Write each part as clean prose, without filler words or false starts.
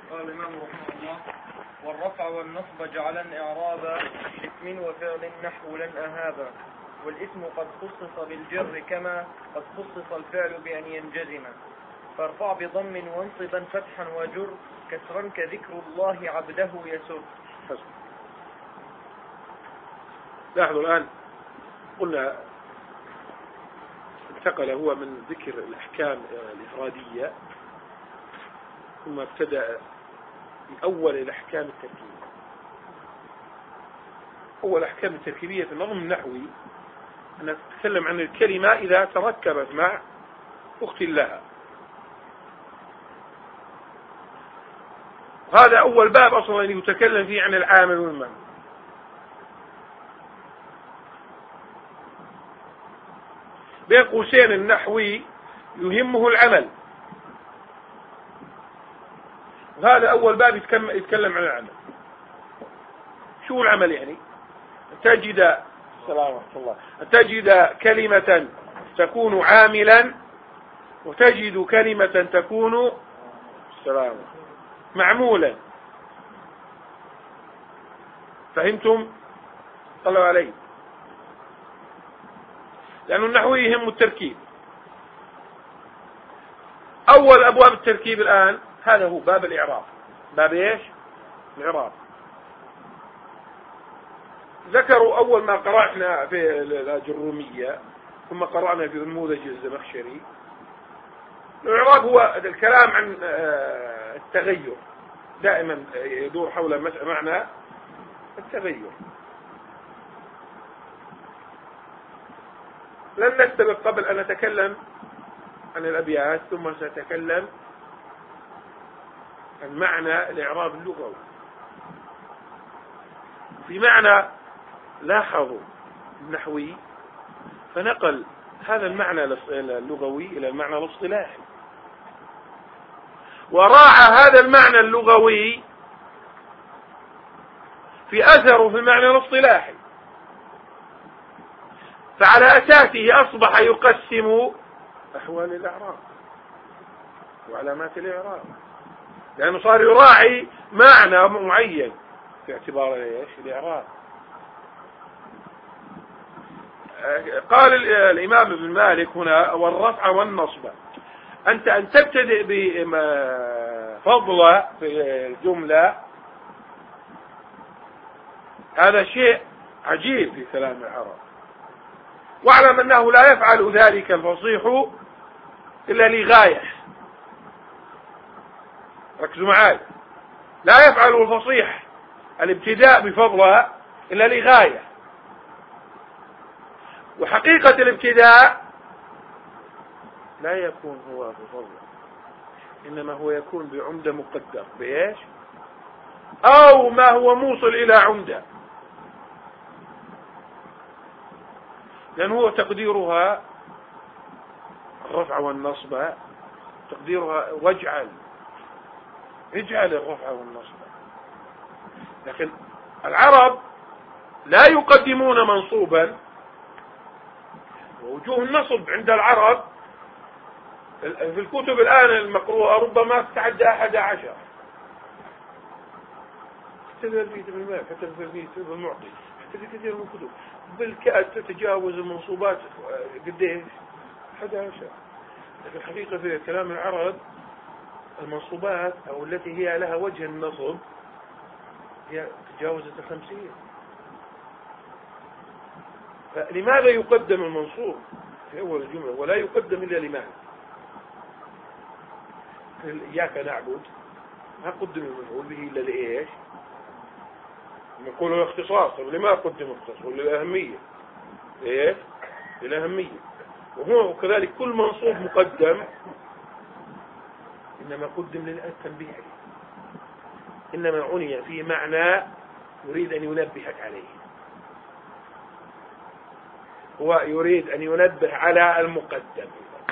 قال الإمام رحمه الله: والرفع والنصب جعلا إعرابا اسم وفعل نحو لن أهابا، والاسم قد خصص بالجر كما قد خصص الفعل بأن ينجزم، فارفع بضم وانصبا فتحا وجر كسرا كذكر الله عبده يسر. لاحظوا الآن قلنا انتقل هو من ذكر الأحكام الإفرادية ثم ابتدأ بأول الأحكام التركيبية. أول الأحكام التركيبية في النظم النحوي أن تتكلم عن الكلمة إذا تركبت مع أخت لها. هذا أول باب أصلا يتكلم فيه عن العامل والمنع. بين قوسين النحوي يهمه العمل، وهذا أول باب يتكلم عن العمل. شو العمل يعني؟ تجد السلام ورحمة الله، تجد كلمة تكون عاملا وتجد كلمة تكون السلام معمولا. فهمتم؟ صلوا عليه. لأن النحو يهم التركيب. أول أبواب التركيب الآن هذا هو باب الإعراب. باب إيش؟ الإعراب. ذكروا أول ما قرأنا في الأجرومية ثم قرأنا في نموذج الزمخشري. الإعراب هو الكلام عن التغير، دائما يدور حول معنى التغير. لن نستبق قبل أن نتكلم عن الأبيات ثم سأتكلم عن معنى الإعراب اللغوي. في معنى لاحظوا النحوي فنقل هذا المعنى اللغوي إلى المعنى الاصطلاحي، وراعى هذا المعنى اللغوي في أثره في المعنى الاصطلاحي، فعلى أساسه أصبح يقسم أحوال الإعراب وعلامات الإعراب، لأنه صار يراعي معنى معين في اعتبار إيش؟ الإعراب. قال الإمام ابن مالك هنا: والرفع والنصب. أنت أن تبتدئ بفضل في الجملة هذا شيء عجيب في كلام العرب، واعلم أنه لا يفعل ذلك الفصيح إلا لغاية. ركزوا معي، لا يفعل الفصيح الابتداء بفضلها إلا لغاية. وحقيقة الابتداء لا يكون هو بفضله، إنما هو يكون بعمدة مقدر بإيش؟ أو ما هو موصل إلى عمدة، لأن هو تقديرها الرفع والنصب، تقديرها اجعل الرفع والنصب. لكن العرب لا يقدمون منصوبا، ووجوه النصب عند العرب في الكتب الآن المقروءة ربما تتعدى 11. حتى في المعطي، حتى في كثير من الكتب بالكاد تتجاوز المنصوبات قديش 11. لكن الحقيقة في كلام العرب المنصوبات أو التي هي لها وجه النصب هي تجاوزت 50. فلماذا يقدم المنصوب في أول الجملة ولا يقدم إلا لماذا؟ إياك نعبد ما قدم المفعول به إلا لإيش؟ نقول الاختصاص. لما قدم الاختصاص؟ للأهمية. إيه؟ للأهمية. وهو كذلك كل منصوب مقدم إنما قدم للتنبيه عليه، إنما عني في معنى يريد أن ينبهك عليه. هو يريد أن ينبه على المقدم،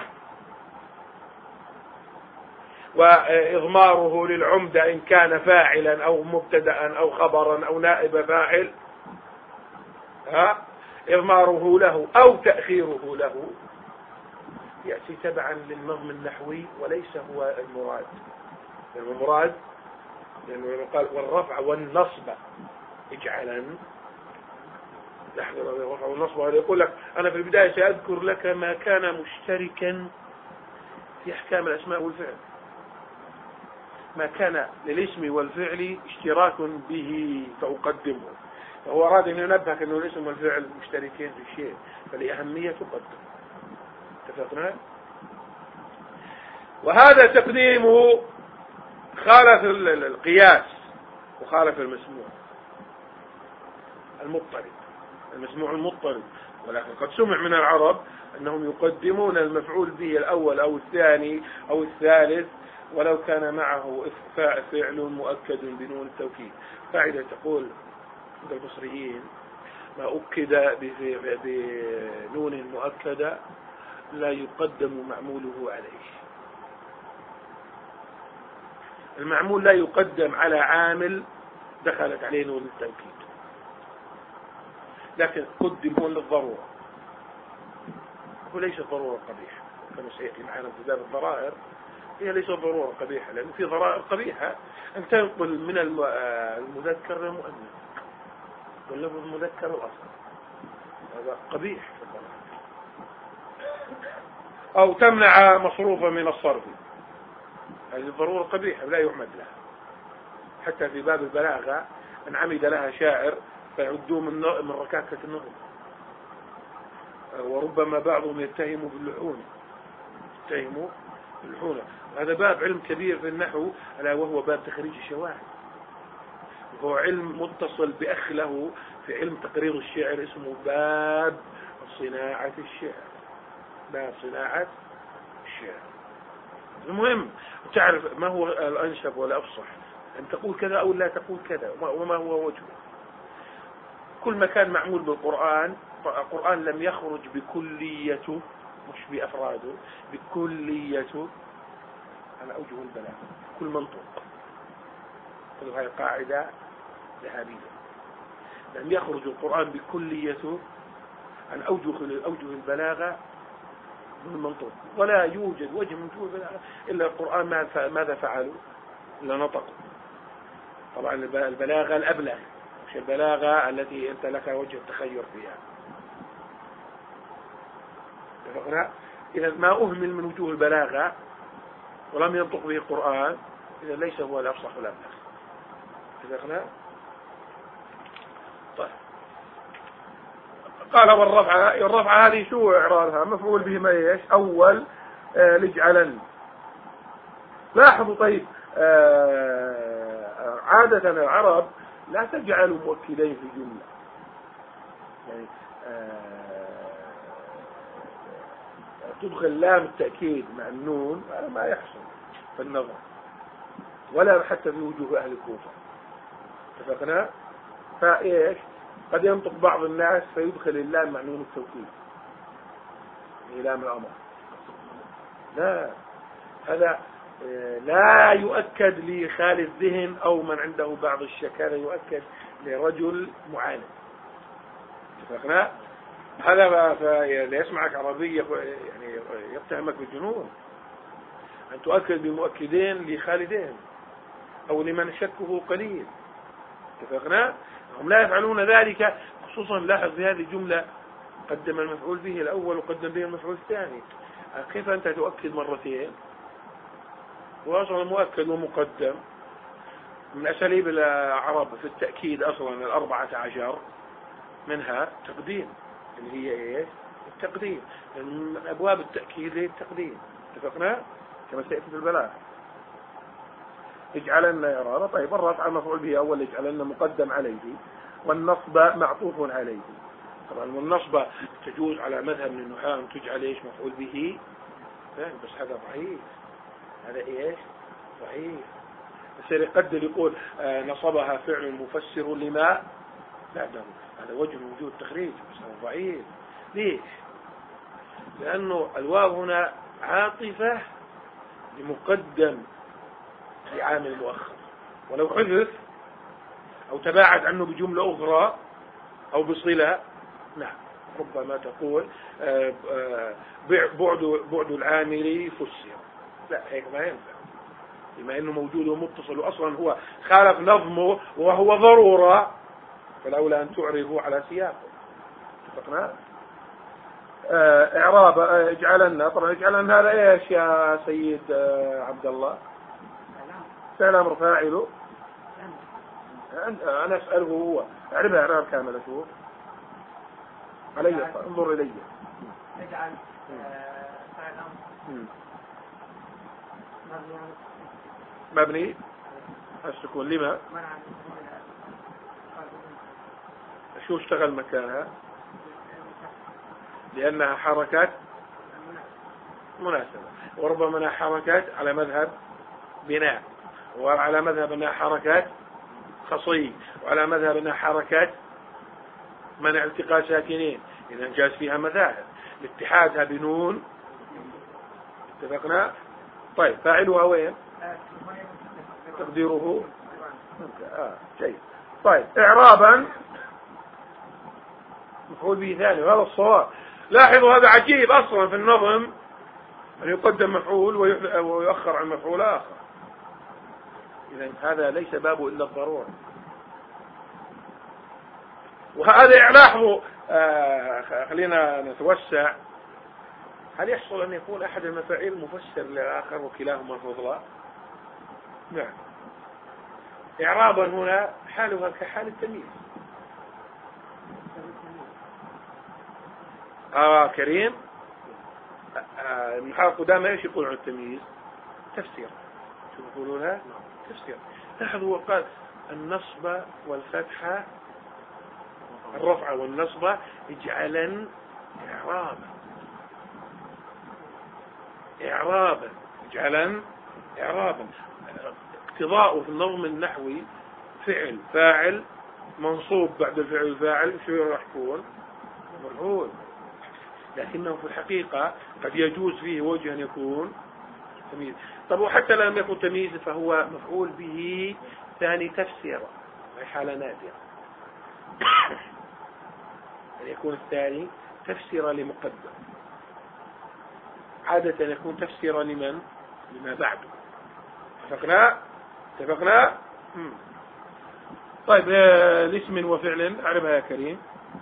وإضماره للعمدة إن كان فاعلا أو مبتدأ أو خبرا أو نائب فاعل، إضماره له أو تأخيره له يأتي تبعا للنظم النحوي وليس هو المراد. المراد لأنه قال والرفع والنصب اجعلا. لحظة، الرفع والنصب هذا يقول لك أنا في البداية سأذكر لك ما كان مشتركا في أحكام الأسماء والفعل، ما كان للاسم والفعل اشتراك به فأقدمه. فهو أراد أن ينبهك أنه الاسم والفعل مشتركين في شيء، فلأهمية تقدم. اتفقنا؟ وهذا تقديمه خالف القياس وخالف المسموع المضطرب، المسموع المضطرب. ولكن قد سمع من العرب أنهم يقدمون المفعول به الأول أو الثاني أو الثالث ولو كان معه فعل مؤكد بنون التوكيد. قاعدة تقول عند البصريين ما أكد بنون مؤكدة لا يقدم معموله عليه. المعمول لا يقدم على عامل دخلت عليه نون التوكيد، لكن قدمون للضرورة، وليس ضرورة قبيحة كما سيأتي معنا في باب الضرائر. هي ليست ضرورة قبيحة، لأن في ضرائر قبيحة أن تنقل من المذكر للمؤنث واللفظ المذكر الأصل، هذا قبيح في الضرائر. أو تمنع مصروفا من الصرف، هذه الضرورة قبيحة لا يعمد لها. حتى في باب البلاغة أن عمد لها شاعر فيعدوه من ركاكة النظم، وربما بعضهم يتهم باللحون، هذا باب علم كبير في النحو، ألا وهو باب تخريج الشواهد، وهو علم متصل بأخ له في علم تقرير الشعر، اسمه باب صناعة الشعر. المهم تعرف ما هو الأنسب والأفصح، أن تقول كذا أو لا تقول كذا، وما هو وجهه. كل ما كان معمول بالقرآن، القرآن لم يخرج بكليته مش بأفراده، بكليته على أوجه البلاغة، كل منطق. هذه قاعدة ذهبية، لم يخرج القرآن بكليته عن أوجه البلاغة من المنطق، ولا يوجد وجه من وجوه البلاغة إلا القرآن ماذا فعلوا؟ إلا نطقوا. طبعا البلاغة الأبلغ، مش البلاغة التي أنت لك وجه التخير فيها. إذا ما أهمل من وجوه البلاغة ولم ينطق به القرآن، إذا ليس هو الأفصح ولا الأبلغ. اتفقنا؟ طيب، قال والرفع هذه شو إعرارها؟ مفعول به ما ايش؟ أول لجعلن. لاحظوا طيب، عادة العرب لا تجعل مؤكدين في جملة، يعني تدخل لام التأكيد مع النون، هذا ما يحصل في النظر ولا حتى في وجوه أهل الكوفة. اتفقنا؟ فإيش؟ قد ينطق بعض الناس فيدخل اللام مع نون التوكيد، لام الأمر. لا، هذا لا يؤكد لخالي الذهن أو من عنده بعض الشك، هذا يؤكد لرجل معاند. اتفقنا؟ هذا يسمعك عربي يعني يتهمك بالجنون أن تؤكد بمؤكدين لخالدين أو لمن شكه قليل. اتفقنا؟ هم لا يفعلون ذلك، خصوصا لاحظ في هذه الجملة قدم المفعول به الأول وقدم به المفعول الثاني. كيف أنت تؤكد مرتين؟ وأصلا مؤكد ومقدم من أساليب العرب في التأكيد أصلا 14 منها تقديم، اللي هي إيش؟ التقديم. من أبواب التأكيد هي التقديم. اتفقنا؟ كما سيأتي في البلاغة. اجعلنا إعرابا. طيب، الرفع المفعول به أول اجعلنا مقدم عليه، والنصب معطوف عليه. طبعا والنصب تجوز على مذهب من النحاة أن تجعل إيش مفعول به، بس هذا ضعيف. هذا إيش؟ ضعيف. يصير يقدر يقول نصبها فعل مفسر لما، لا، هذا وجه من وجوه التخريج، بس هو ضعيف. ليش؟ لأنه الواو هنا عاطفة لمقدم لعامل مؤخر، ولو حذف أو تباعد عنه بجملة أخرى أو بصلة، نعم ربما تقول بعد العامل فسر. لا، هيك ما ينفع. بما أنه موجود ومتصل وأصلا هو خالف نظمه وهو ضرورة، فالأولى أن تعرفه على سياقه. اتفقنا؟ إعراب اجعلن، طبعا اجعلن هذا إيش يا سيد عبد الله؟ فعل أمر فاعله. أنا أسأله هو أعرفها إعراب كامل. أشوف علي، انظر إلي. اجعل فعل أمر مبني السكون لما؟ شو اشتغل مكانها؟ لأنها حركات مناسبة، وربما أنها حركات على مذهب بناء، وعلى مذهب أنها حركات خصي، وعلى مذهب أنها حركات منع التقاء ساكنين، إذا جاز فيها مذاهب لاتحادها بنون. اتفقنا؟ طيب فاعلها وين؟ تقديره شيء. طيب إعرابا مفعول به ثاني، وهذا الصواب. لاحظوا هذا عجيب أصلا في النظم أن يقدم مفعول ويؤخر عن مفعول آخر. إذا هذا ليس بابه إلا الضرورة. وهذا لاحظوا خلينا نتوسع. هل يحصل أن يكون أحد المفاعيل مفسر للآخر وكلاهما فضلا؟ نعم. إعرابا هنا حالها كحال التمييز. كريم من حال القدامى ايش يقول عن التمييز؟ تفسير. شو يقولونها؟ تفسير. لاحظوا قال النصب والفتحة، الرفع والنصب اجعلا إعرابا. إعرابا اجعلا إعرابا. اقتضاء في النظم النحوي فعل فاعل منصوب بعد الفعل الفاعل شو راح يكون؟ مفعول. لكنه في الحقيقة قد يجوز فيه وجه أن يكون تمييز. طب وحتى لم يكن تمييز فهو مفعول به ثاني تفسيرا، هي حالة نادرة أن يكون الثاني تفسيرا لمقدم، عادة يكون تفسيرا لمن؟ لما بعده. اتفقنا؟ طيب الاسم وفعل أعرفها يا كريم.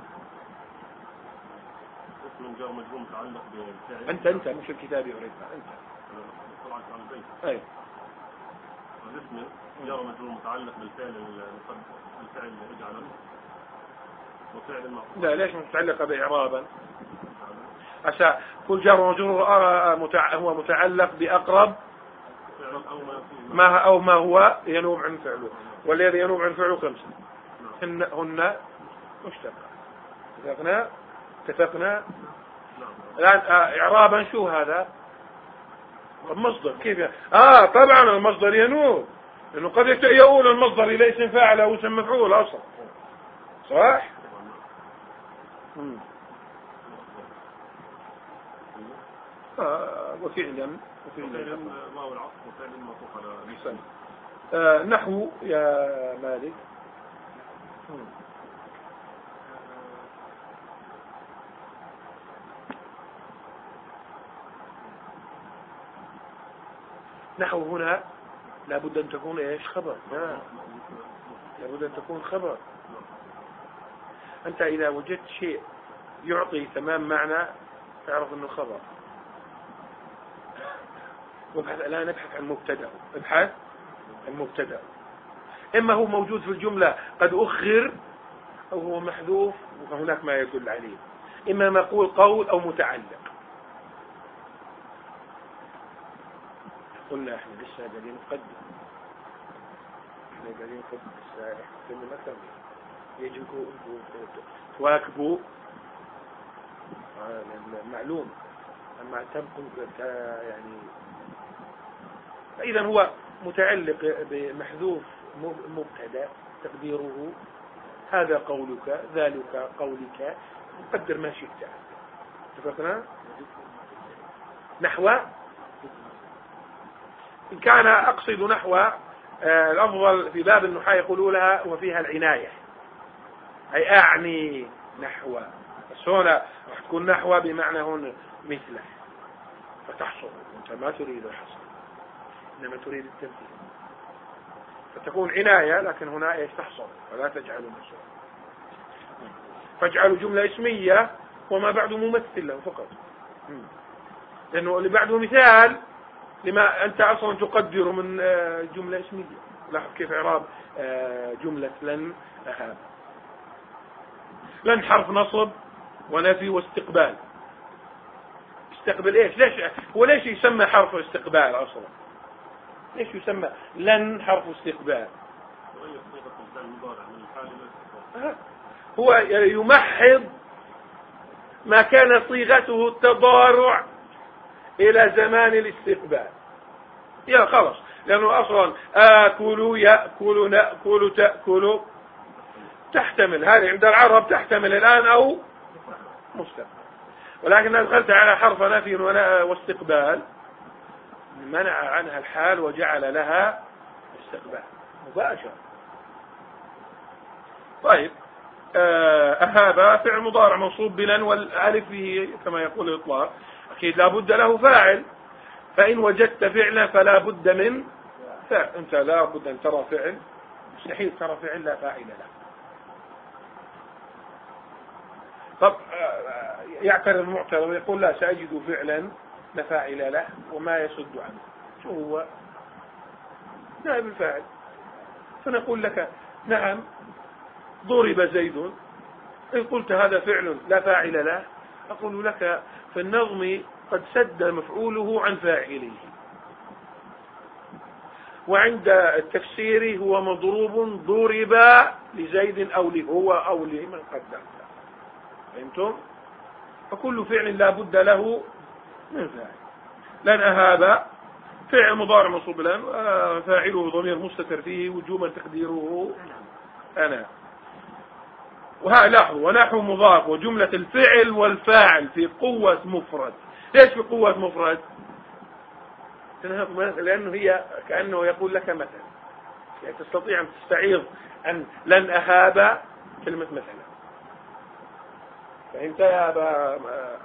اسم جار مجرور متعلق بالفعل. أنت مش الكتاب يعرفها أنت. طبعا على البيت. أي. الاسم جار مجرور متعلق بالفعل الفعل اجعله وفعل المعطوف. لا ليش متعلقة بإعرابا؟ كل جار ومجرور هو متعلق بأقرب أو ما هو ينوب عن فعله، والذي ينوب عن فعله خمسة. هن مشتقة. اتفقنا. الآن إعرابا شو هذا؟ المصدر كيف طبعا المصدر ينوب، لأنه قد يؤول المصدر إلى اسم فاعل أو اسم مفعول أصلا، صح؟ وفعلا ما هو العطف وفعل المعطوف على نحو يا مالك. نحو هنا لابد أن تكون إيش؟ خبر. لابد أن تكون خبر. أنت إذا وجدت شيء يعطي تمام معنى تعرف أنه خبر. الآن نبحث عن مبتدأ. ابحث عن مبتدأ. إما هو موجود في الجملة قد أخر، أو هو محذوف وهناك ما يدل عليه، إما مقول قول أو متعلق. قلنا احنا لسه قاعدين نقدم، احنا قاعدين نقدم السائح كل مكان يجب تواكبوا معلوم. أما تبقوا يعني إذا هو متعلق بمحذوف مبتدا تقديره هذا قولك ذلك قولك، قدر ما شئت. اتفقنا؟ نحو إن كان أقصد نحو الأفضل في باب النحاة يقولوا لها وفيها العناية، أي أعني نحو، بس هنا راح تكون نحو بمعنى هنا مثله فتحصل، أنت ما تريد الحصر. إنما تريد التمثيل، فتكون عناية، لكن هنا إيش تحصل ولا تجعلوا مصدر، فاجعلوا جملة اسمية وما بعده ممثل له فقط، لأنه اللي بعده مثال لما أنت أصلا تقدر من جملة اسمية. لاحظ كيف إعراب جملة لن أهاب. لن حرف نصب ونفي واستقبال. استقبل إيش؟ ليش يسمى حرف استقبال أصلا؟ ليش يسمى لن حرف استقبال؟ هو يمحض ما كان صيغته التضارع إلى زمان الاستقبال. يا خلاص، لأنه أصلا آكل يأكل نأكل تأكل تحتمل، هذه عند العرب تحتمل الآن أو مستقبل، ولكن أدخلت على حرف نفي واستقبال منع عنها الحال وجعل لها استقبال مباشر. طيب، أهاب فعل مضارع منصوب بلن والألف فيه كما يقول الإطلاق، أكيد لا بد له فاعل، فإن وجدت فعلا فلا بد من فاعل. أنت لا بد أن ترى فعل، مستحيل ترى فعل لا فاعل له. طب يعترض المعترض ويقول لا سأجد فعلا لا فاعل له وما يصد عنه، شو هو؟ نائب الفاعل. فنقول لك نعم ضرب زيد، إن قلت هذا فعل لا فاعل له أقول لك في النظم قد سد مفعوله عن فاعله، وعند التفسير هو مضروب ضرب لزيد أو لهو أو لمن قدمت. فهمتم؟ فكل فعل لا بد له من فاعل. لن أهاب فعل مضارع منصوب لن، فاعله ضمير مستتر فيه وجوبا تقديره أنا. لاحظوا ونحو مضاف وجملة الفعل والفاعل في قوة مفرد. ليش في قوة مفرد؟ لأنه هي كأنه يقول لك مثلا، يعني تستطيع أن تستعيض عن لن أهاب كلمة مثلا. فهمت يا أبا؟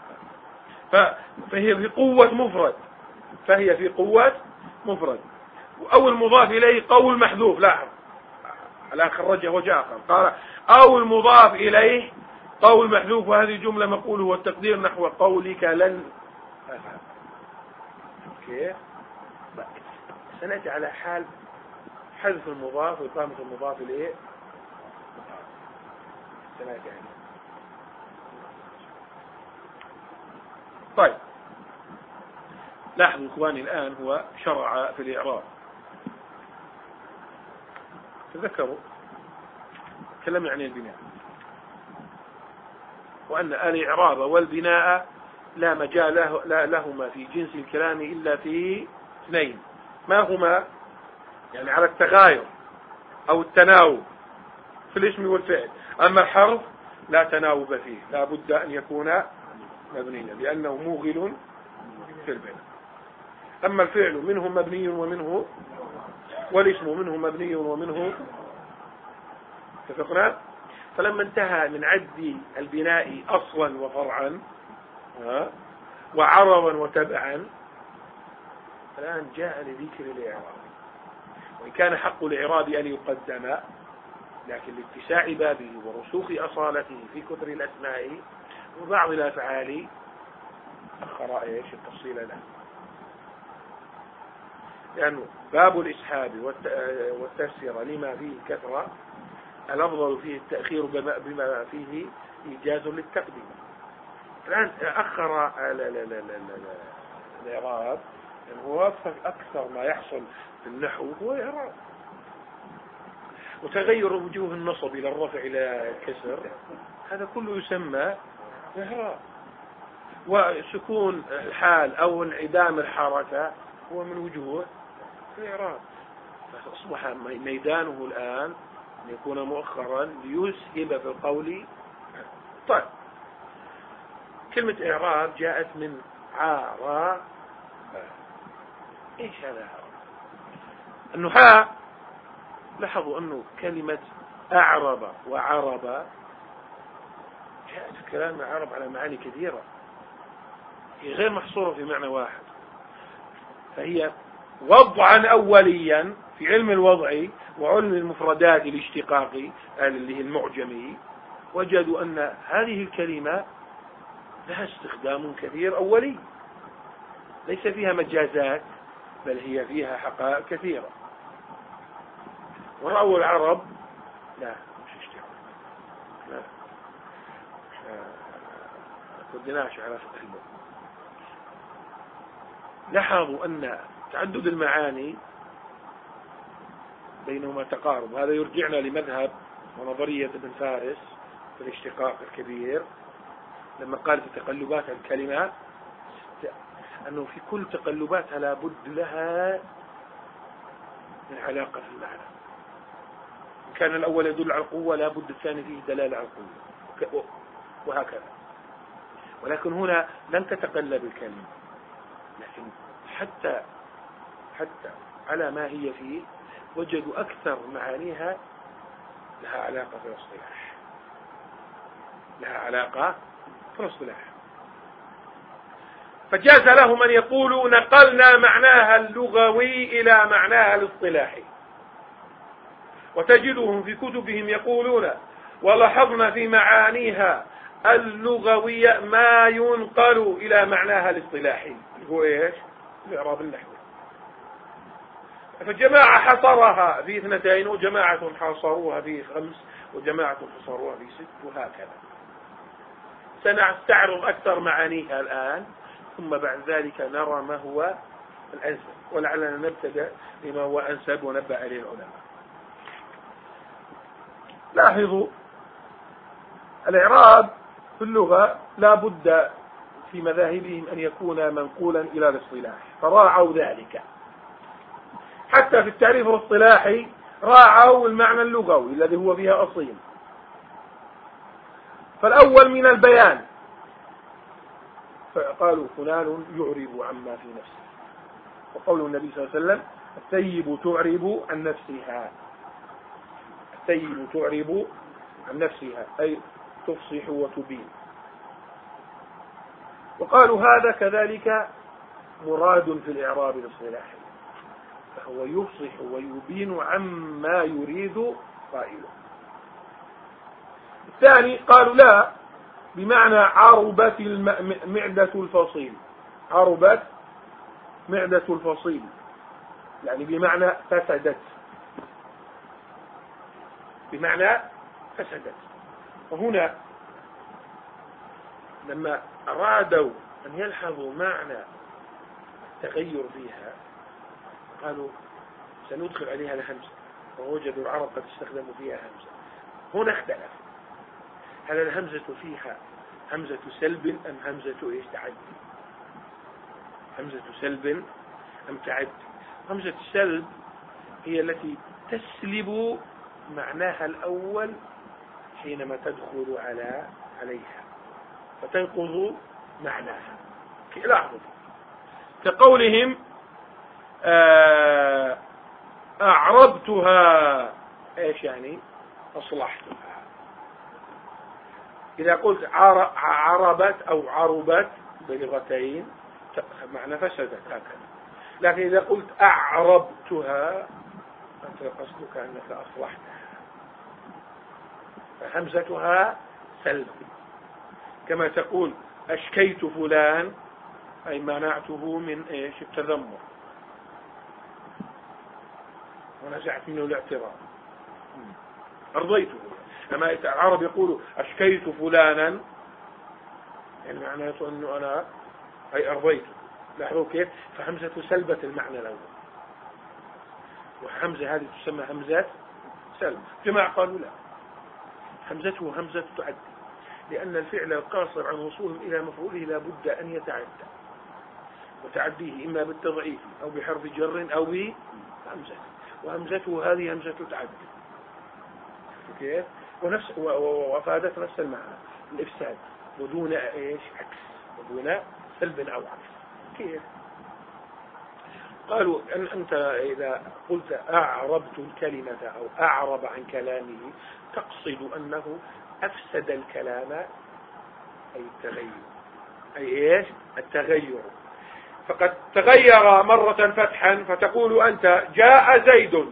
فهي في قوة مفرد، فهي في قوة مفرد. أو المضاف إليه قول محذوف. لاحظ الآن خرجه وجاء قال أو المضاف إليه قول محذوف، وهذه جملة مقوله والتقدير نحو قولك لن أفهم. كيف؟ سنأتي على حال حذف المضاف وإقامة المضاف إليه، سنأتي عليه. طيب، لاحظوا إخواني الآن هو شرع في الإعراب. تذكروا تكلمنا عن البناء، وأن الإعراب والبناء لا مجال لهما في جنس الكلام إلا في اثنين، ما هما؟ يعني على التغاير أو التناوب في الاسم والفعل. أما الحرف لا تناوب فيه، لا بد أن يكون مبنيا لأنه موغل في البناء. أما الفعل منه مبني ومنه، والاسم منه مبني ومنه. اتفقنا؟ فلما انتهى من عد البناء أصلا وفرعا وعرضا وتبعا، الآن جاء لذكر الإعراب. وإن كان حق الإعراب أن يقدم، لكن لاتساع بابه ورسوخ أصالته في كثر الأسماء وبعض الأفعال أخر التفصيل له، لأنه باب الإسحاب والتفسير لما فيه كثرة، الأفضل فيه التأخير بما فيه إيجاز للتقديم. الآن أخر الإعراب، يعني هو أكثر ما يحصل في النحو هو إعراب، وتغير وجوه النصب إلى الرفع إلى الكسر هذا كله يسمى إعراب، وسكون الحال أو انعدام الحركة هو من وجوه الإعراب. فأصبح ميدانه الآن أن يكون مؤخرا ليسهب في القول. طيب، كلمة إعراب جاءت من عارة. إيش هذا؟ النحاة لاحظوا أنه كلمة أعرب وعرب جاءت في كلام العرب على معاني كثيرة، هي غير محصورة في معنى واحد، فهي وضعا أوليا في علم الوضع وعلم المفردات الاشتقاقي اللي هي المعجمي، وجدوا أن هذه الكلمة لها استخدام كثير أولي، ليس فيها مجازات بل هي فيها حقائق كثيرة. ورأوا العرب لا مش اشتقاق، لا كدناش على فقه اللغة، لاحظوا أن تعدد المعاني بينهما تقارب. هذا يرجعنا لمذهب ونظرية ابن فارس في الاشتقاق الكبير لما قال في تقلبات الكلمات أنه في كل تقلباتها لابد لها من علاقة في المعنى. إن كان الأول يدل على القوة لابد الثاني فيه دلالة على القوة، وهكذا. ولكن هنا لم تتقلب الكلمة، لكن حتى على ما هي فيه وجدوا أكثر معانيها لها علاقة في الاصطلاح، لها علاقة في الاصطلاح. فجاز لهم أن يقولوا نقلنا معناها اللغوي إلى معناها الاصطلاحي، وتجدهم في كتبهم يقولون ولاحظنا في معانيها اللغوية ما ينقل إلى معناها الاصطلاحي، هو إيش؟ الإعراب النحوي. فالجماعة حصرها في 2، وجماعة حصروها في 5، وجماعة حصروها في 6، وهكذا. سنستعرض أكثر معانيها الآن، ثم بعد ذلك نرى ما هو الأنسب، ولعلنا نبتدأ بما هو أنسب ونبأ عليه العلماء. لاحظوا الإعراب في اللغة لا بد في مذاهبهم أن يكون منقولا إلى الاصطلاح، فراعوا ذلك. حتى في التعريف الاصطلاحي راعوا المعنى اللغوي الذي هو فيها أصيل. فالأول من البيان، فقالوا فلان يعرب عما في نفسه، وقول النبي صلى الله عليه وسلم الثيب تعرب عن نفسها، الثيب تعرب عن نفسها أي تفصح وتبين. وقالوا هذا كذلك مراد في الإعراب الاصطلاحي، فهو يفصح ويبين عما يريد قائله. الثاني قالوا لا، بمعنى عربت معدة الفصيل، عربت معدة الفصيل يعني بمعنى فسدت، بمعنى فسدت. وهنا لما أرادوا أن يلحظوا معنى التغير فيها قالوا سندخل عليها الهمزة، ووجدوا العرب قد استخدموا فيها همزة. هنا اختلف، هل الهمزة فيها همزة سلب أم همزة إيش تعدي؟ همزة سلب أم تعدي؟ همزة السلب هي التي تسلب معناها الأول حينما تدخل عليها فتنقض معناها. لاحظوا كقولهم أعربتها، إيش يعني؟ أصلحتها. إذا قلت عربت أو عربت بلغتين معنى فسدت هكذا، لكن إذا قلت أعربتها أنت قصدك أنك أصلحتها، فهمزتها سلب. كما تقول أشكيت فلان أي منعته من إيش؟ التذمر، ونزعت منه الاعتراض، أرضيته. أما العرب يقولوا أشكيت فلانا يعني معناته أنه أنا أي أرضيته. لاحظوا كيف؟ فهمزة سلبت المعنى الأول، وهمزة هذه تسمى همزة سلب. جماعة قالوا لا، همزته همزة تعدي، لأن الفعل القاصر عن وصولهم إلى مفعوله لا بد أن يتعدى، وتعديه إما بالتضعيف أو بحرف جر أو بهمزة، وهمزته هذه همزة تعدي كيف؟ وأفادت نفس المعنى الإفساد ودون إيش؟ عكس، ودون سلب أو عكس. كيف؟ قالوا أن أنت إذا قلت أعربت الكلمة أو أعرب عن كلامه تقصد أنه أفسد الكلام، أي التغير، أي إيش؟ التغير. فقد تغير مرة فتحا فتقول أنت جاء زيد،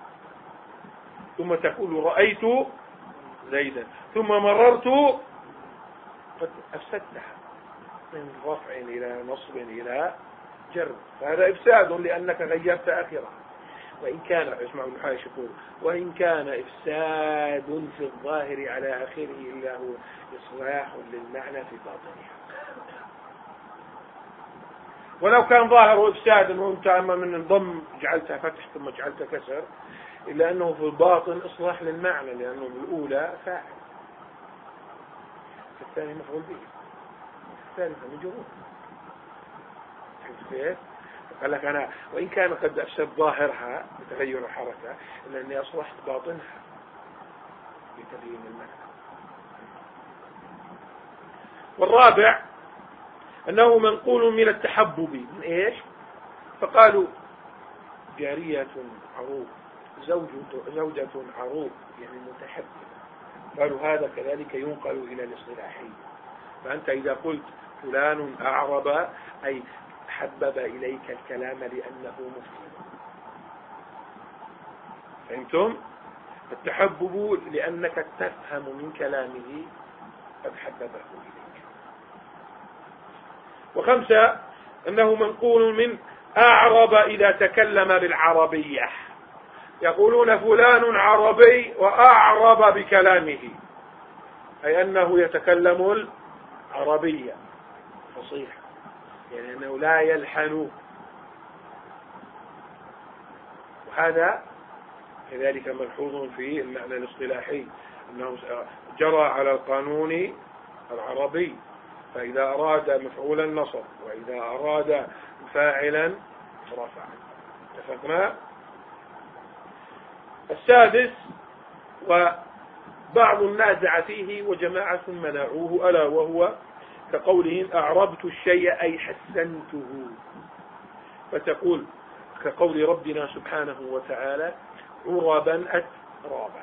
ثم تقول رأيت زيدا، ثم مررت، قد أفسدتها من رفع إلى نصب إلى جر، فهذا إفساد لأنك غيرت آخرها. وإن كان اسمعوا ابن حايش يقول وإن كان إفساد في الظاهر على آخره إلا هو إصلاح للمعنى في باطنها. ولو كان ظاهر إفساد وانت أما من الضم جعلتها فتح ثم جعلتها كسر، إلا أنه في الباطن إصلاح للمعنى، لأنه بالأولى فاعل، في الثاني مفعول به، في الثالثة مجرور. كيف؟ قال لك أنا وإن كان قد أفسد ظاهرها بتغير الحركة إلا أني أصلحت باطنها بتغيير المعنى. والرابع أنه منقول من التحبب. من إيش؟ فقالوا جارية عروب، زوجة عروب يعني متحبب، قالوا هذا كذلك ينقل إلى الاصطلاحي. فأنت إذا قلت فلان أعرب أي حبب إليك الكلام لأنه مفيد. فهمتم؟ التحبب لأنك تفهم من كلامه قد حببه إليك. وخمسة أنه منقول من أعرب إذا تكلم بالعربية، يقولون فلان عربي وأعرب بكلامه، أي أنه يتكلم العربية فصيحة، يعني أنه لا يلحن. وهذا كذلك ملحوظ في المعنى الاصطلاحي أنه جرى على القانون العربي، فإذا أراد مفعولا نصب وإذا أراد فاعلا رفع. اتفقنا؟ السادس وبعض النازع فيه وجماعة منعوه، ألا وهو كقولهم أعربت الشيء أي حسنته، فتقول كقول ربنا سبحانه وتعالى عربا أترابا،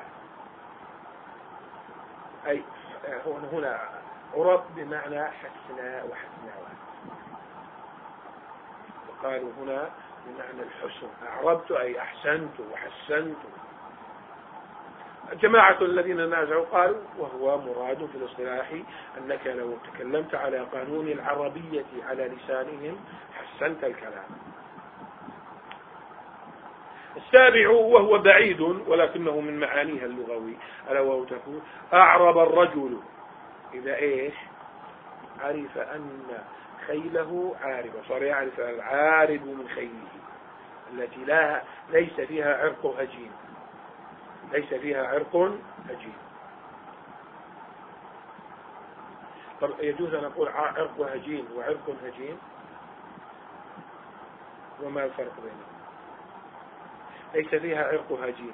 أي هنا عرب بمعنى حسناء وحسناوات، وقالوا هنا بمعنى الحسن، أعربت أي أحسنت وحسنت. جماعة الذين نازعوا قالوا وهو مراد في الاصطلاح أنك لو تكلمت على قانون العربية على لسانهم حسنت الكلام. السابع وهو بعيد ولكنه من معانيها اللغوي، ألا وهو تقول أعرب الرجل إذا إيش؟ عرف أن خيله عاربة، صار يعرف العارب من خيله التي ليس فيها عرق هجين، ليس فيها عرق هجين. طب يجوز أن نقول عرق هجين وعرق هجين؟ وما الفرق بينهم؟ ليس فيها عرق هجين،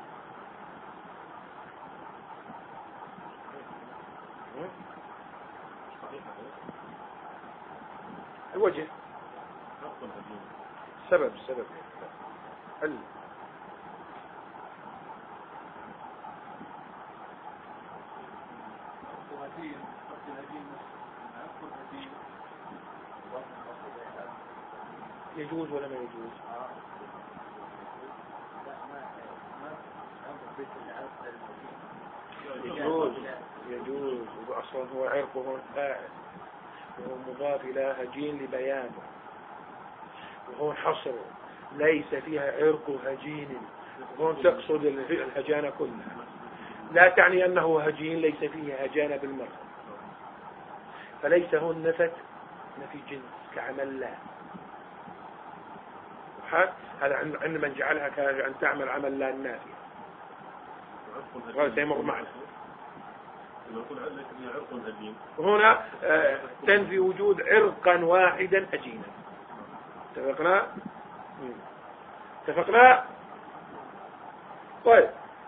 الوجه السبب يجوز ولا ما يجوز؟ يجوز وأصلا هو عرقه فاعل وهو مضاف إلى هجين لبيانه، وهو حصر ليس فيها عرق هجين، وهو تقصد الهجانة كلها، لا تعني أنه هجين ليس فيه هجانة بالمرة، فليس هو النفت نفي جنس كعمل لا، هذا عندما نجعلها كأن تعمل عمل لا النافية سيمر معنا. هنا تنفي وجود عرقا واحدا هجينا. اتفقنا؟ طيب،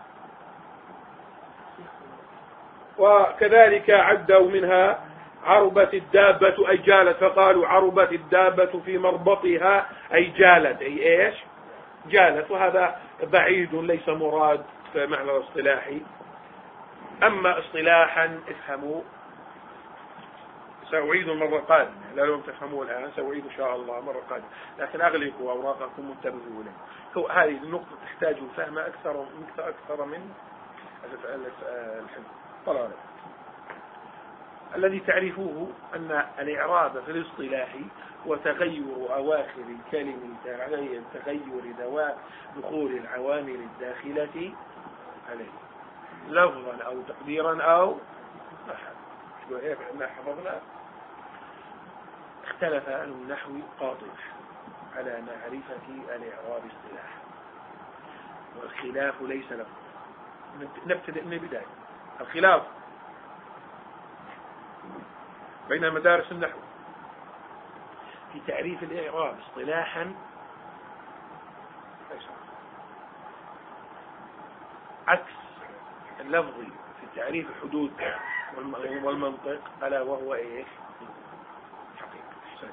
وكذلك عدوا منها عربت الدابة أي جالت، فقالوا عربت الدابة في مربطها أي جالت، أي إيش؟ جالت. وهذا بعيد ليس مراد في معنى الاصطلاحي. أما اصطلاحا افهموا سأعيد المرة القادمة، لا لو تفهموه الآن سأعيد إن شاء الله مرة قادمة، لكن أغلقوا أوراقكم وانتبهوا له. هذه النقطة تحتاج فهم أكثر من الحفظ. طلع الذي تعرفوه أن الإعراب في الاصطلاح وتغير أواخر الكلم عليه تغير دخول العوامل الداخلة عليه لفظا أو تقديرا أو ما حفظنا. اختلف أهل النحو قاطع على معرفة الإعراب اصطلاحا، والخلاف ليس له. نبتدئ من البداية. الخلاف بين مدارس النحو في تعريف الإعراب اصطلاحا عكس اللفظي في تعريف الحدود والمنطق، ألا وهو إيش؟ حقيقة.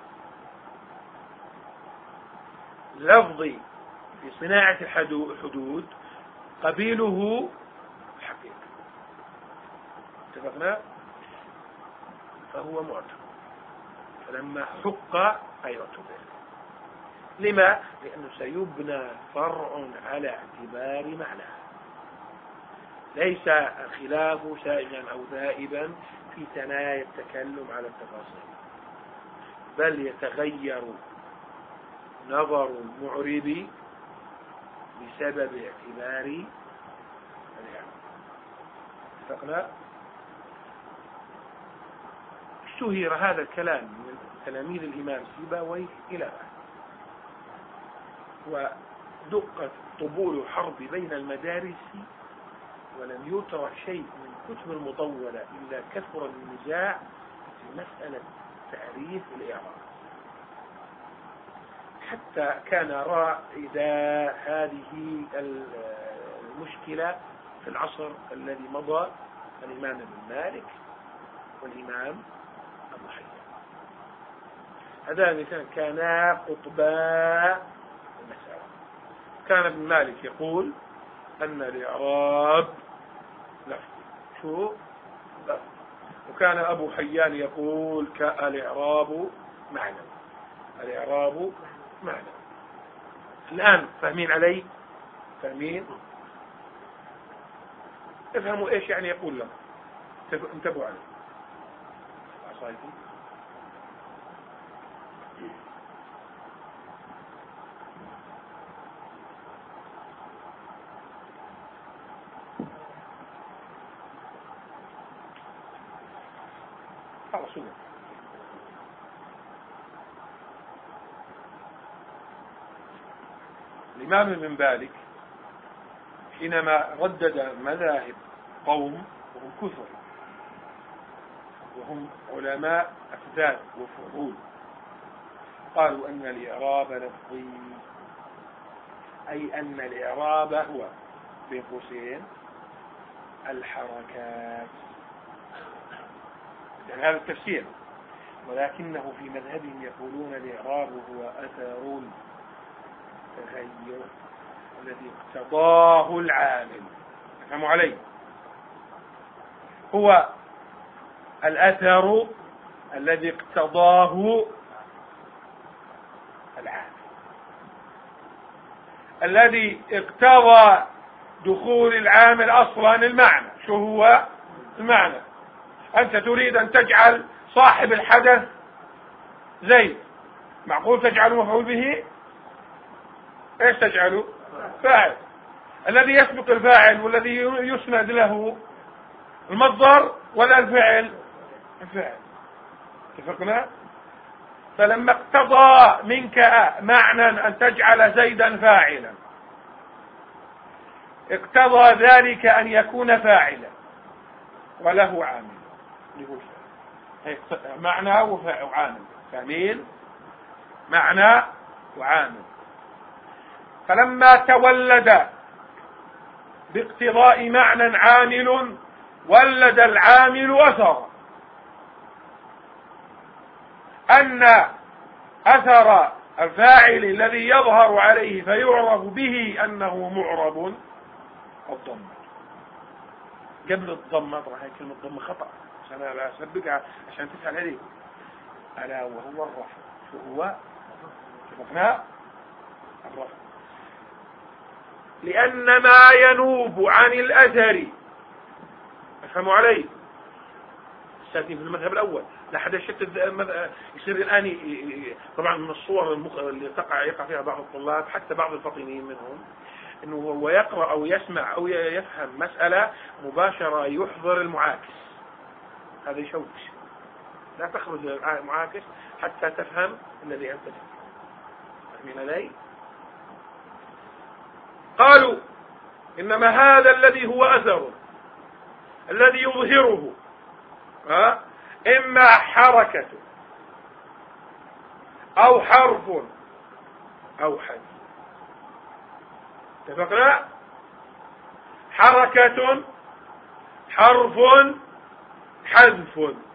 لفظي في صناعة الحدود قبيله الحقيقة. اتفقنا؟ فهو معتبر، فلما حق أي اعتبر. لما؟ لأنه سيبنى فرع على اعتبار معناه. ليس الخلاف سائغا أو ذائبا في ثنايا التكلم على التفاصيل، بل يتغير نظر المعرب بسبب اعتبار الإعراب. اتفقنا؟ اشتهر هذا الكلام من تلاميذ الإمام سيبويه إلى بعد، ودقت طبول حرب بين المدارس، ولم يطرح شيء من كتب المطولة إلا كثر النزاع في مسألة تعريف الإعراب، حتى كان رائد هذه المشكلة في العصر الذي مضى الإمام ابن مالك والإمام أبو حيان. هذان كانا قطبا المسألة. كان ابن مالك يقول أن الإعراب لفظي، وكان أبو حيان يقول الإعراب معنى. الإعراب معنى. الآن فاهمين علي؟ فاهمين؟ افهموا إيش يعني يقول لهم. انتبهوا عليه. عصايتي رسول. الإمام ابن مالك حينما ردد مذاهب قوم وهم كثر وهم علماء أفذاذ وفعول، قالوا أن الإعراب لفظي، أي أن الإعراب هو بين قوسين الحركات. يعني هذا التفسير، ولكنه في مذهبهم يقولون الإعراب هو أثر التغير الذي اقتضاه العامل. فهموا علي؟ هو الأثر الذي اقتضاه العامل، الذي اقتضى دخول العامل أصلا المعنى. شو هو المعنى؟ أنت تريد أن تجعل صاحب الحدث زيد، معقول تجعله مفعول به؟ ايش تجعله؟ فاعل. الذي يسبق الفاعل والذي يسند له المصدر ولا الفعل؟ الفعل. اتفقنا؟ فلما اقتضى منك معنى أن تجعل زيدا فاعلا، اقتضى ذلك أن يكون فاعلا وله عامل. معنى وعامل. فاهمين؟ معنى وعامل. فلما تولد باقتضاء معنى عامل ولد العامل أثر، أن أثر الفاعل الذي يظهر عليه فيعرف به أنه معرب الضمة. قبل الضمة، طبعا هي كلمة ضمة خطأ عشان أسبقها عشان تسأل عليه. ألا وهو الرفع. شو هو؟ اتفقنا؟ الرفع. لأن ما ينوب عن الأثر، افهموا علي، الساكن في المذهب الأول لا حد يشتت يصير الآن طبعا من الصور اللي يقع فيها بعض الطلاب حتى بعض الفطنيين منهم انه هو يقرأ او يسمع او يفهم مسألة مباشرة يحضر المعاكس. هذا يشوش، لا تخرج المعاكس حتى تفهم الذي أنت فهمين علي. قالوا إنما هذا الذي هو أثر الذي يظهره إما حركة أو حرف أو حذف. اتفقنا؟ حركة، حرف، حذف.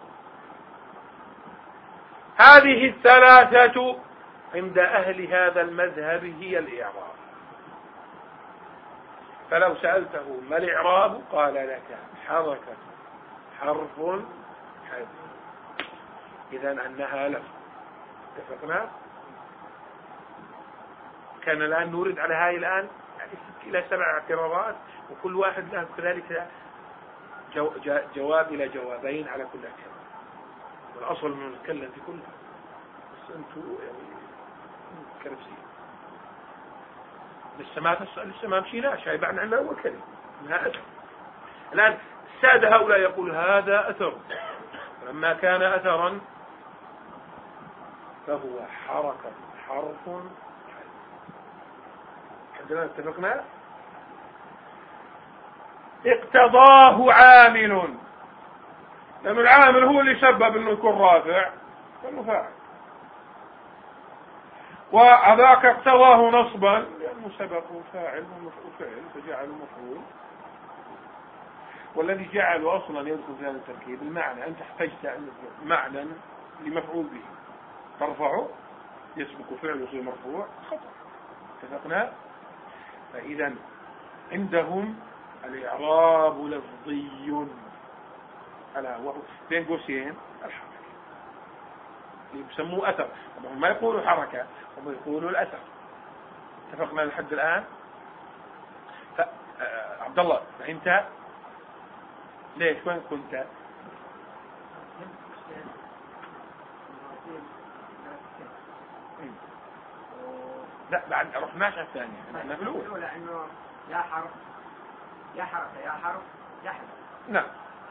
هذه الثلاثة عند أهل هذا المذهب هي الإعراب. فلو سألته ما الإعراب قال لك حركة، حرف، حذف. إذن أنها لفظ. اتفقنا؟ كان الآن نورد على هاي الآن إلى 7 اعتراضات وكل واحد له كذلك جواب إلى جوابين على كل اعتراض، والأصل أنه نتكلم في كلها، بس أنتوا يعني كرفسين لسه ما مشيناش. هاي بعد عندنا أول كلمة إنها أثر. الآن السادة هؤلاء يقول هذا أثر، لما كان أثرا فهو حركة، حرف، حدنا اتفقنا. اقتضاه عامل، لأن العامل هو اللي سبب أنه يكون رافع فإنه فاعل، وذاك اقتضاه نصبا لأنه سبقه فاعل ومفعول فعل فجعله مفعول. والذي جعله أصلا يدخل في هذا التركيب المعنى. أنت احتجت معنى لمفعول به ترفعه يسبق فعل يصير مرفوع خطأ. اتفقنا؟ فإذا عندهم الإعراب لفظي على بين قوسين الحركة اللي بسموه أثر. هم ما يقولوا حركة، هم يقولوا الأثر. اتفقنا لحد الآن؟ عبد الله فهمت؟ ليش وين كنت؟ لا بعد رحناش على الثانية. احنا في الأول لأنه يا حرف يا حركة يا حرف يا حرف. نعم.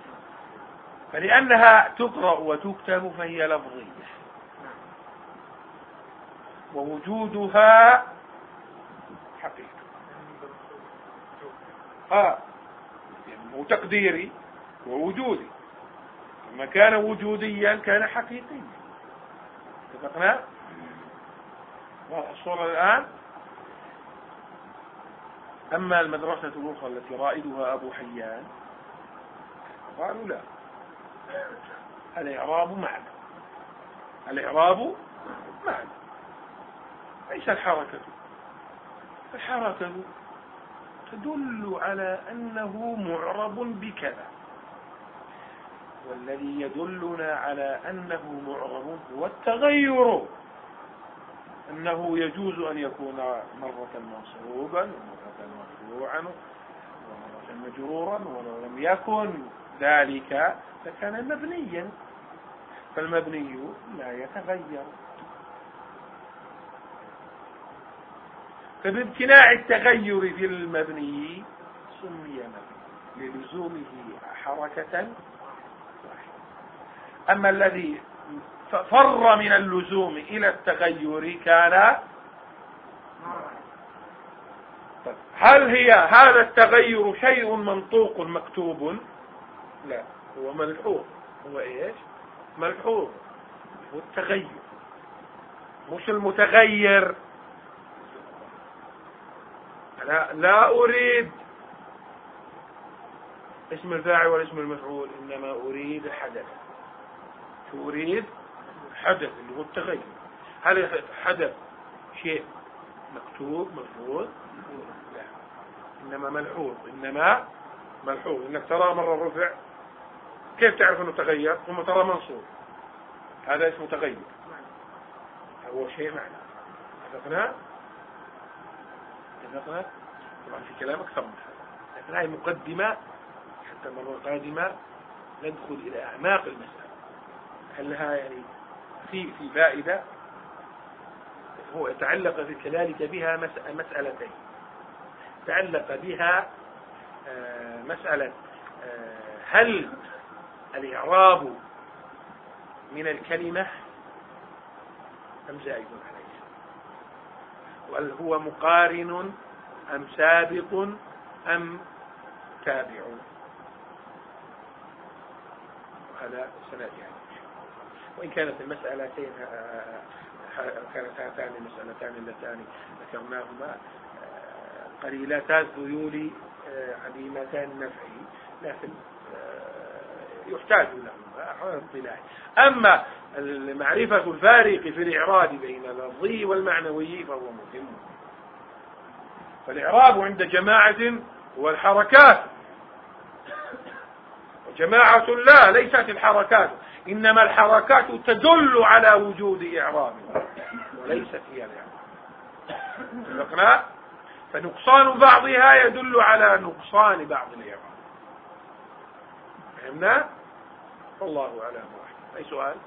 فلأنها تقرأ وتكتب فهي لفظية، ووجودها حقيقي وتقديري ووجودي. لما كان وجوديا كان حقيقيا. اتفقنا؟ الصورة الآن. أما المدرسة الأخرى التي رائدها أبو حيان قالوا لا، الإعراب معنى، الإعراب معنى ليس الحركة. الحركة تدل على أنه معرب بكذا، والذي يدلنا على أنه معرب هو التغير، أنه يجوز أن يكون مرة منصوبا ومرة مرفوعا ومرة مجرورا، ولو لم يكن ذلك لكان مبنيا، فالمبني لا يتغير. فبامتناع التغير في المبني سمي مبني للزومه حركة واحدة. أما الذي فر من اللزوم إلى التغير كان طيب. هل هذا التغير شيء منطوق مكتوب؟ لا، هو ملحوظ. هو ايش؟ ملحوظ. هو التغير مش المتغير. لا أريد اسم الفاعل والاسم المفعول، إنما أريد الحدث. شو أريد؟ حدث اللي هو التغير. هل حدث شيء مكتوب ملحوظ؟ لا، إنما ملحوظ. إنما ملحوظ. إنك ترى مرة رفع، كيف تعرف أنه تغير؟ ثم ترى منصوب، هذا اسمه تغير، هو شيء معنى. اتفقنا؟ طبعا في كلام أكثر من هذا، لكن هذه مقدمة حتى المرة القادمة ندخل إلى أعماق المسألة. هل لها يعني في فائدة؟ هو يتعلق كذلك بها مسألتين. تعلق بها مسألة هل الإعراب من الكلمة أم زائد عليها، وهل هو مقارن أم سابق أم تابع، وهذا سنأتي عنه. وإن كانت المسألتين كانت هاتان المسألتان اللتان ذكرناهما قليلتا الذيول عديمتا النفع، لكن يحتاج لهما اطلاع. أما معرفة الفارق في الإعراب بين اللفظي والمعنوي فهو مهم. فالإعراب عند جماعة هو الحركات، وجماعة لا، ليست الحركات، إنما الحركات تدل على وجود إعراب وليست هي الإعراب. فنقصان بعضها يدل على نقصان بعض الإعراب. فهمنا؟ والله أعلم. أي سؤال؟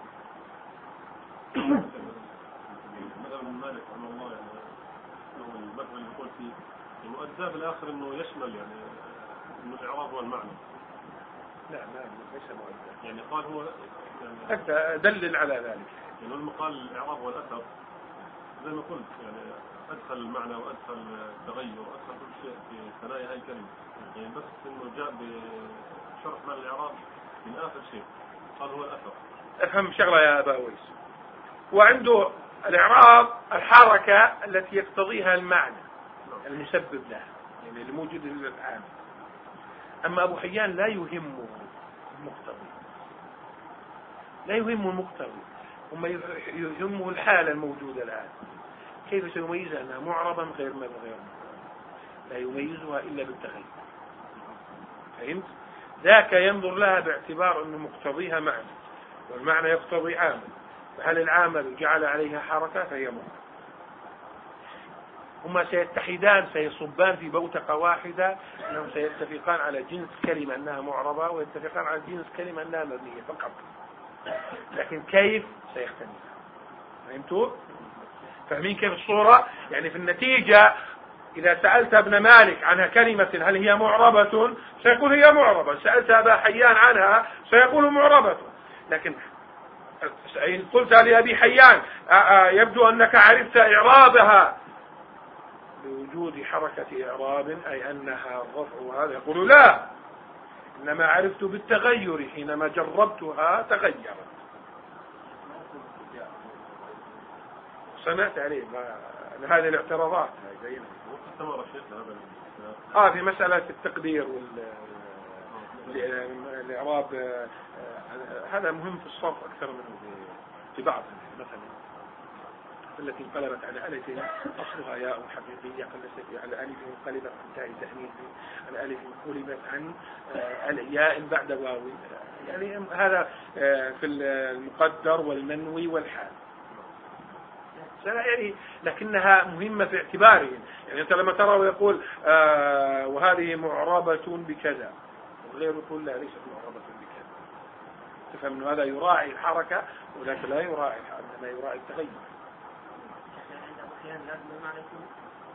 مثلا مالك رحمه الله يعني المثل اللي يقول فيه المؤدى بالآخر إنه يشمل يعني إنه الإعراب هو المعنى. لا ليس مؤدى. يعني قال هو يعني أنت دلل على ذلك. يعني لما قال الإعراب هو الأثر زي ما قلت يعني أدخل المعنى وأدخل التغير وأدخل كل شيء في ثنايا هاي الكلمة، يعني بس إنه جاء بشرح معنى الإعراب من آخر شيء قال هو الأثر. افهم شغلة يا أبا ويس، وعنده الإعراب الحركة التي يقتضيها المعنى المسبب لها، يعني الموجود للعام. أما أبو حيان لا يهمه المقتضي، لا يهمه المقتضي، ثم يهمه الحالة الموجودة الآن، كيف سيميزها أنها معربة غير غير، لا يميزها إلا بالتغير. فهمت؟ ذاك ينظر لها باعتبار أنه مقتضيها معنى، والمعنى يقتضي عامل، فهل العامل جعل عليها حركة فهي معربة. هما سيتحدان، سيصبان في بوتقة واحدة، أنهم سيتفقان على جنس كلمة أنها معربة، ويتفقان على جنس كلمة أنها مبنية فقط، لكن كيف سيختلف. فهمتوا؟ فاهمين كيف الصورة؟ يعني في النتيجة إذا سألت ابن مالك عنها كلمة هل هي معربة سيقول هي معربة، سألت أبا حيان عنها سيقول معربة. لكن إن قلت لأبي حيان يبدو أنك عرفت إعرابها بوجود حركة إعراب أي أنها الرفع، وهذا يقول لا، إنما عرفت بالتغير، حينما جربتها تغيرت. سمعت عليه هذه الاعتراضات في مسألة التقدير والإعراب. هذا مهم في الصرف أكثر منه في بعض، مثلا التي انقلبت على ألف أصلها ياء حقيقية قلبت على ألف انقلبت عن تاء تأنيث، على ألف قلبت عن ياء بعد واو. يعني هذا في المقدر والمنوي والحال، يعني لكنها مهمة في اعتبارهم. يعني أنت لما ترى ويقول وهذه معربة بكذا، وغيره يقول لا ليست معربة بكذا، تفهم أنه هذا يراعي الحركة ولكن لا يراعي الحركة، لا يراعي التغير. لازم المعنى يكون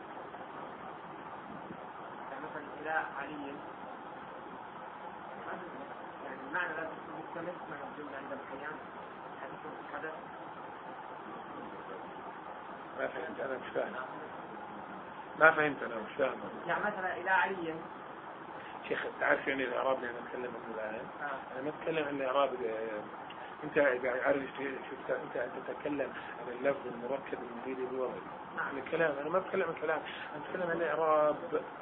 يعني مثلا إلى علي، يعني المعنى لازم يكون مختلف مع الجملة عند الحيان حدث. ما فهمت أنا، مش فاهم. ما فهمت أنا، مش فاهم. يعني مثلا إلى علي شيخ تعرف يعني الإعراب اللي أنا أتكلم عنه الآن؟ أنا ما أتكلم عن الإعراب. أنت عارف شفت أنت تتكلم عن اللفظ المركب المفيد الوضعي. عن الكلام أنا ما أتكلم عن الكلام، أنا أتكلم عن الإعراب،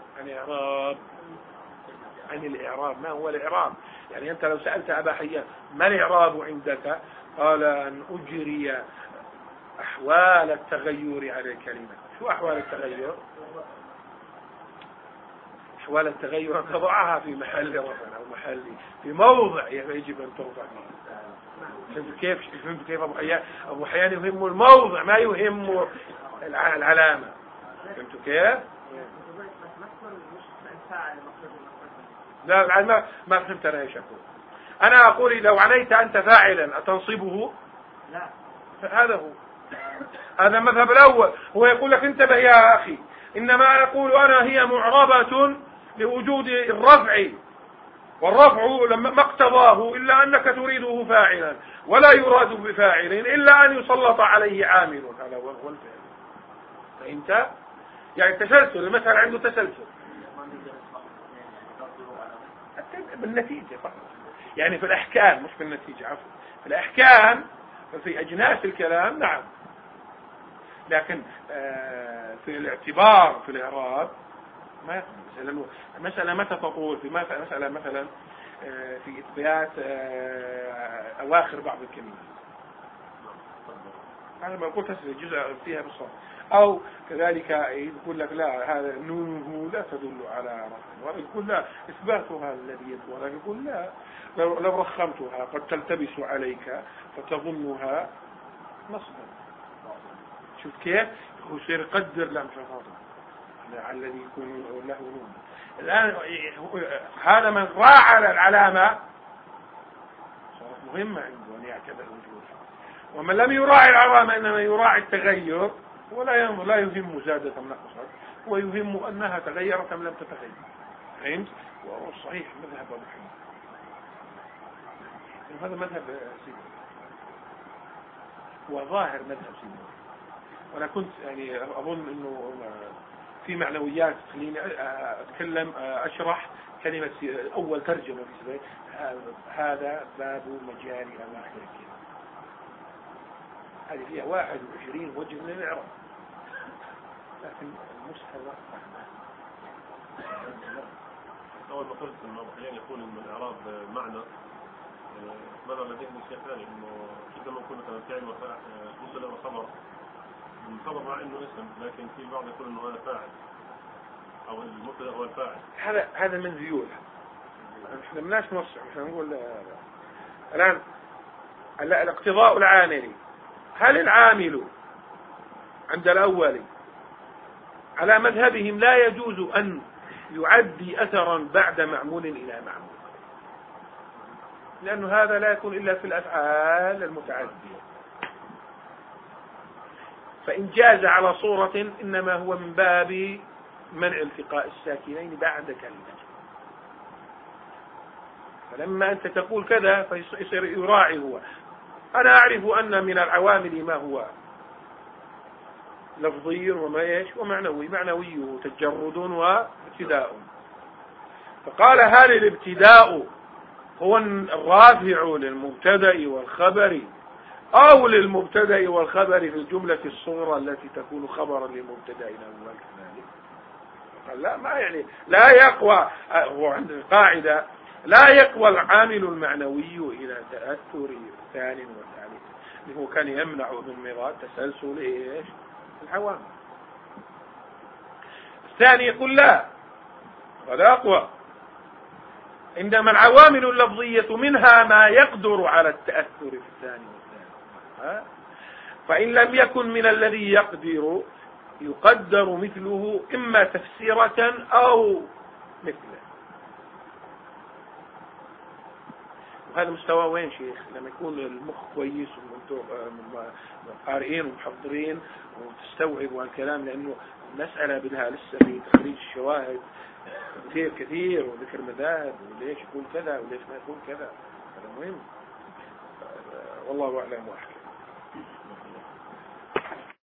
عن الإعراب. ما هو الإعراب؟ يعني أنت لو سألت أبا حيان ما الإعراب عندك؟ قال أن أجري أحوال التغير على الكلمة. شو أحوال التغير؟ أحوال التغير أن تضعها في محل رفع أو محل في موضع يجب أن ترفع فيه. فهمت كيف أبو حيان يهم الموضع ما يهم العلامة. فهمت كيف؟ لا ما فهمت أنا ايش أقول. أنا أقول لو عنيت أنت فاعلا أتنصبه؟ لا. هذا هو، هذا المذهب الأول. هو يقول لك انتبه يا أخي، إنما يقول أنا هي معربة لوجود الرفع، والرفع لما ما اقتضاه إلا أنك تريده فاعلا، ولا يراد بفاعل إلا أن يسلط عليه عامل. هذا هو الفعل. فهمت؟ يعني التسلسل، المثل عنده تسلسل بالنتيجة فقط، يعني في الأحكام مش بالنتيجة، عفوا في الأحكام في أجناس الكلام نعم، لكن في الاعتبار في الإعراب ما يقوم. المسألة متى تطول؟ في مسألة مثلا في إثبات أواخر بعض الكلمات، أنا ما قلت جزء فيها بالصوت، أو كذلك يقول لك لا هذا نونه لا تدل على رفع، ويقول لا إثباتها الذي يدل، يقول لا لو رخمتها قد تلتبس عليك فتظنها نصبا. شوف كيف هو يصير يقدر لا مش هذا الذي يكون له نون. الآن هذا من راعى العلامة صارت مهمة عنده أن يعتبر وجودها، ومن لم يراعي العلامة إنما يراعي التغير، ولا يهم زادت أم نقصت، ويهم أنها تغيرت أم لم تتغير. فهمت؟ وهو الصحيح مذهب أبو حنيفة، هذا مذهب سيدنا وظاهر مذهب سيدنا. وأنا كنت يعني أظن إنه في معنويات خليني أتكلم أشرح كلمة أول ترجمة في هذا باب مجال أواخر الكلمة. هذه فيها 21 وجه من الإعراب، لكن المصحف أول ما قلت إنه أحيانا يكون إن الإعراب معنى ماذا لديه شيء ثاني، إنه كده ما يكون مثلا فعل مبتدأ وخبر، الخبر مع إنه اسم، لكن في البعض يقول إنه هذا فاعل أو المبتدأ هو الفاعل. هذا من ذيول. إحنا بدناش نوسع، إحنا نقول الآن الاقتضاء العاملي، هل العامل عند الأول على مذهبهم لا يجوز أن يعدي أثرا بعد معمول إلى معمول، لأنه هذا لا يكون إلا في الأفعال المتعدية، فإن جاز على صورة إنما هو من باب منع التقاء الساكنين بعد كلمة. فلما أنت تقول كذا فيصير يراعي هو. أنا أعرف أن من العوامل ما هو لفظي وما يش ومعنوي، معنويه تجرد وابتداء. فقال هل الابتداء هو الرافع للمبتدأ والخبر أو للمبتدأ والخبر في الجملة الصغرى التي تكون خبرا للمبتدأ الأول كذلك؟ قال لا، ما يعني لا يقوى، هو عند القاعدة لا يقوى العامل المعنوي إلى تأثر الثاني والثالث، اللي هو كان يمنع من مراد تسلسل إيش العوامل. الثاني يقول لا، ولا أقوى، عندما العوامل اللفظية منها ما يقدر على التأثر في الثاني والثالث، فإن لم يكن من الذي يقدر يقدر مثله إما تفسيرة أو مثله. وهذا مستوى وين شيخ؟ لما يكون المخ كويس وقارئين ومحضرين وتستوعبوا الكلام، لأنه المسألة بدها لسه في تخريج الشواهد كثير وذكر مذاهب وليش يقول كذا وليش ما يقول كذا، هذا مهم. والله أعلم وأحكم.